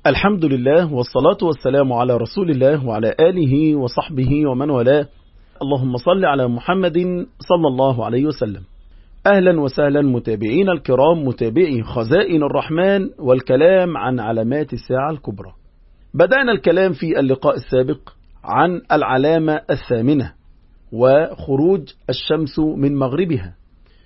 الحمد لله والصلاة والسلام على رسول الله وعلى آله وصحبه ومن والاه. اللهم صل على محمد صلى الله عليه وسلم. أهلا وسهلا متابعين الكرام، متابعي خزائن الرحمن والكلام عن علامات الساعة الكبرى. بدأنا الكلام في اللقاء السابق عن العلامة الثامنة وخروج الشمس من مغربها،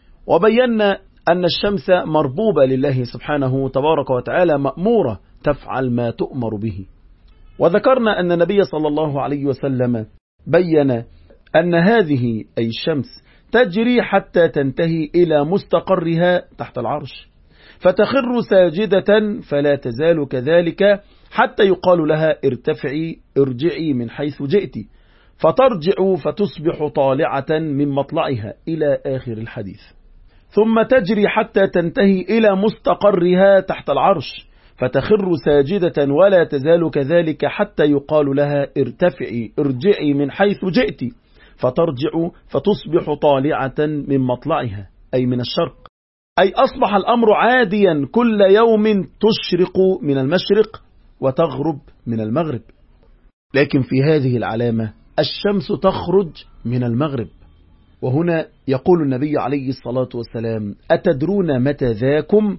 وبينا أن الشمس مربوبة لله سبحانه تبارك وتعالى، مأمورة تفعل ما تؤمر به. وذكرنا أن النبي صلى الله عليه وسلم بين أن هذه أي الشمس تجري حتى تنتهي إلى مستقرها تحت العرش، فتخر ساجدة فلا تزال كذلك حتى يقال لها ارتفعي ارجعي من حيث جئت، فترجع فتصبح طالعة من مطلعها إلى آخر الحديث. ثم تجري حتى تنتهي إلى مستقرها تحت العرش، فتخر ساجدة ولا تزال كذلك حتى يقال لها ارتفعي ارجعي من حيث جئت، فترجع فتصبح طالعة من مطلعها أي من الشرق، أي أصبح الأمر عاديا كل يوم تشرق من المشرق وتغرب من المغرب. لكن في هذه العلامة الشمس تخرج من المغرب، وهنا يقول النبي عليه الصلاة والسلام: أتدرون متى ذاكم؟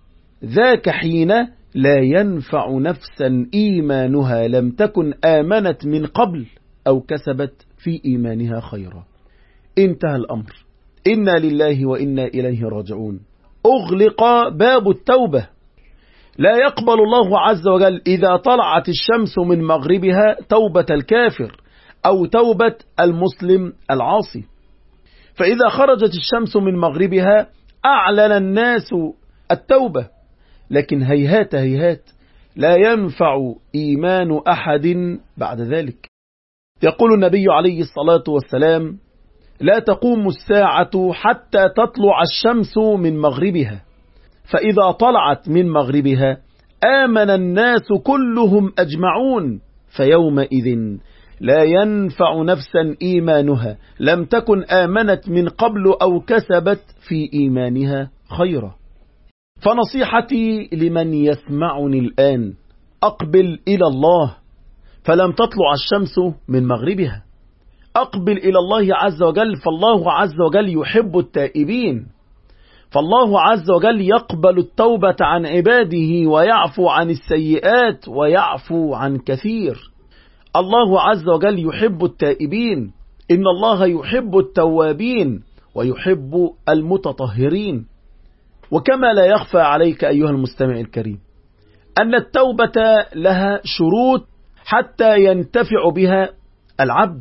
ذاك حين لا ينفع نفسا إيمانها لم تكن آمنت من قبل أو كسبت في إيمانها خيرا. انتهى الأمر، إنا لله وإنا إليه راجعون. أغلق باب التوبة، لا يقبل الله عز وجل إذا طلعت الشمس من مغربها توبة الكافر أو توبة المسلم العاصي. فإذا خرجت الشمس من مغربها أعلن الناس التوبة، لكن هيهات هيهات لا ينفع إيمان أحد بعد ذلك. يقول النبي عليه الصلاة والسلام: لا تقوم الساعة حتى تطلع الشمس من مغربها، فإذا طلعت من مغربها آمن الناس كلهم أجمعون، فيومئذ لا ينفع نفسا إيمانها لم تكن آمنت من قبل أو كسبت في إيمانها خيرا. فنصيحتي لمن يسمعني الآن: أقبل إلى الله، فلم تطلع الشمس من مغربها. أقبل إلى الله عز وجل، فالله عز وجل يحب التائبين، فالله عز وجل يقبل التوبة عن عباده ويعفو عن السيئات ويعفو عن كثير. الله عز وجل يحب التائبين، إن الله يحب التوابين ويحب المتطهرين. وكما لا يخفى عليك أيها المستمع الكريم أن التوبة لها شروط حتى ينتفع بها العبد.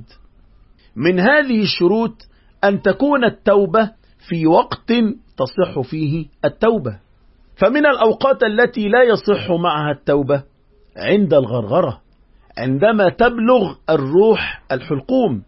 من هذه الشروط أن تكون التوبة في وقت تصح فيه التوبة، فمن الأوقات التي لا يصح معها التوبة عند الغرغرة، عندما تبلغ الروح الحلقوم.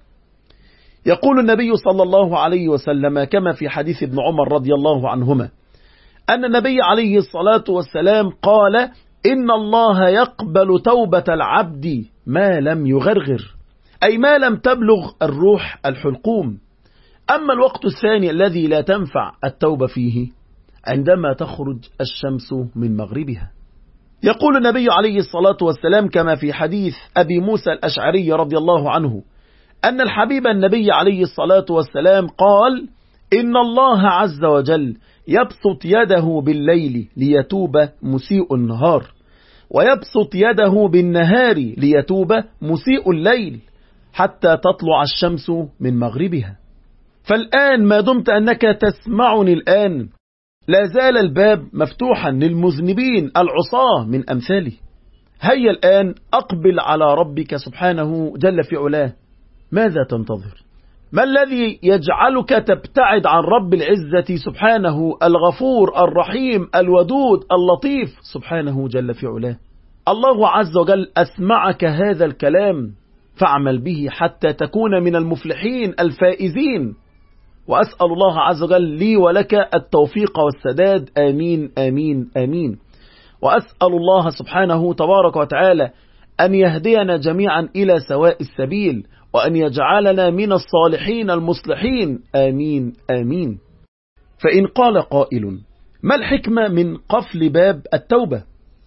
يقول النبي صلى الله عليه وسلم كما في حديث ابن عمر رضي الله عنهما أن النبي عليه الصلاة والسلام قال: إن الله يقبل توبة العبد ما لم يغرغر، أي ما لم تبلغ الروح الحلقوم. أما الوقت الثاني الذي لا تنفع التوبة فيه عندما تخرج الشمس من مغربها. يقول النبي عليه الصلاة والسلام كما في حديث أبي موسى الأشعري رضي الله عنه أن الحبيب النبي عليه الصلاة والسلام قال: إن الله عز وجل يبسط يده بالليل ليتوب مسيء النهار، ويبسط يده بالنهار ليتوب مسيء الليل، حتى تطلع الشمس من مغربها. فالآن ما دمت أنك تسمعني الآن، لا زال الباب مفتوحا للمذنبين العصاة من أمثاله. هيا الآن أقبل على ربك سبحانه جل في علاه. ماذا تنتظر؟ ما الذي يجعلك تبتعد عن رب العزة سبحانه الغفور الرحيم الودود اللطيف سبحانه جل في علاه؟ الله عز وجل أسمعك هذا الكلام، فاعمل به حتى تكون من المفلحين الفائزين. وأسأل الله عز وجل لي ولك التوفيق والسداد، آمين آمين آمين. وأسأل الله سبحانه تبارك وتعالى أن يهدينا جميعا إلى سواء السبيل، وأن يجعلنا من الصالحين المصلحين، آمين آمين. فإن قال قائل: ما الحكمة من قفل باب التوبة؟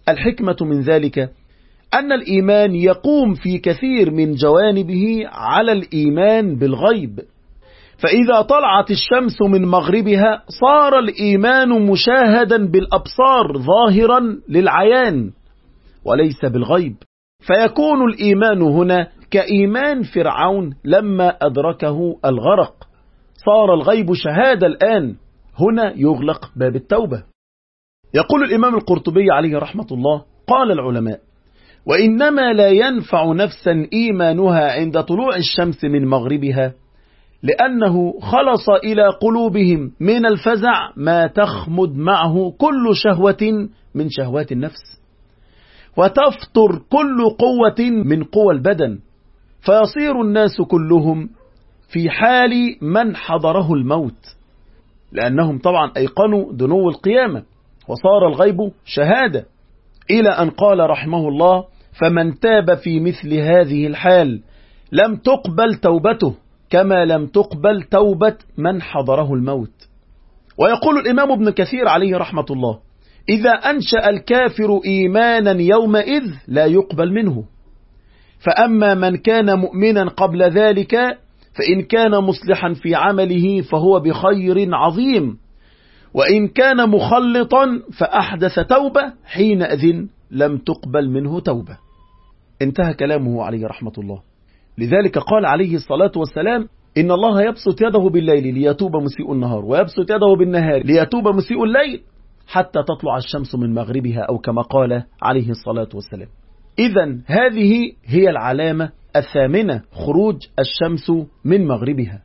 الحكمة من ذلك أن الإيمان يقوم في كثير من جوانبه على الإيمان بالغيب، فإذا طلعت الشمس من مغربها صار الإيمان مشاهدا بالأبصار ظاهرا للعيان وليس بالغيب، فيكون الإيمان هنا كإيمان فرعون لما أدركه الغرق، صار الغيب شهادة الآن، هنا يغلق باب التوبة. يقول الإمام القرطبي عليه رحمة الله: قال العلماء: وإنما لا ينفع نفسا إيمانها عند طلوع الشمس من مغربها، لأنه خلص إلى قلوبهم من الفزع ما تخمد معه كل شهوة من شهوات النفس، وتفتر كل قوة من قوى البدن، فيصير الناس كلهم في حال من حضره الموت، لأنهم طبعا أيقنوا دنو القيامة، وصار الغيب شهادة، إلى أن قال رحمه الله: فمن تاب في مثل هذه الحال لم تقبل توبته كما لم تقبل توبة من حضره الموت. ويقول الإمام ابن كثير عليه رحمة الله: إذا أنشأ الكافر إيمانا يومئذ لا يقبل منه، فأما من كان مؤمنا قبل ذلك فإن كان مصلحا في عمله فهو بخير عظيم، وإن كان مخلطا فأحدث توبة حينئذ لم تقبل منه توبة. انتهى كلامه عليه رحمة الله. لذلك قال عليه الصلاة والسلام: إن الله يبسط يده بالليل ليتوب مسيء النهار، ويبسط يده بالنهار ليتوب مسيء الليل، حتى تطلع الشمس من مغربها، أو كما قال عليه الصلاة والسلام. إذن هذه هي العلامة الثامنة، خروج الشمس من مغربها.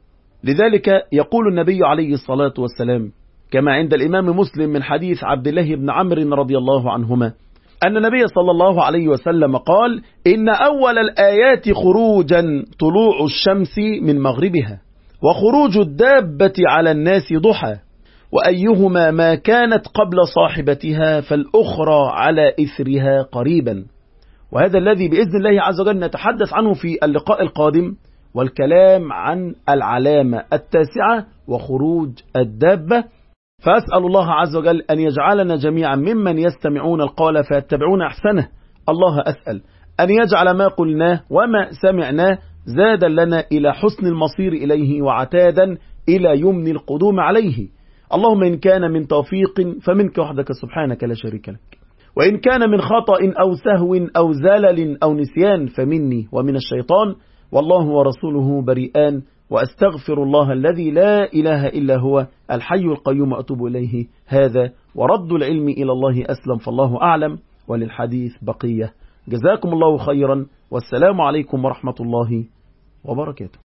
لذلك يقول النبي عليه الصلاة والسلام كما عند الإمام مسلم من حديث عبد الله بن عمرو رضي الله عنهما أن النبي صلى الله عليه وسلم قال: إن أول الآيات خروجا طلوع الشمس من مغربها، وخروج الدابة على الناس ضحى، وأيهما ما كانت قبل صاحبتها فالأخرى على إثرها قريبا. وهذا الذي بإذن الله عز وجل نتحدث عنه في اللقاء القادم، والكلام عن العلامة التاسعة وخروج الدابة. فأسأل الله عز وجل أن يجعلنا جميعا ممن يستمعون القول فيتبعون أحسنه. الله أسأل أن يجعل ما قلناه وما سمعناه زادا لنا إلى حسن المصير إليه، وعتادا إلى يمن القدوم عليه. اللهم إن كان من توفيق فمنك وحدك سبحانك لا شريك لك، وإن كان من خطأ أو سهو أو زلل أو نسيان فمني ومن الشيطان، والله ورسوله بريئان، وأستغفر الله الذي لا إله إلا هو الحي القيوم أتوب إليه. هذا ورد العلم إلى الله أسلم، فالله أعلم، وللحديث بقية. جزاكم الله خيرا، والسلام عليكم ورحمة الله وبركاته.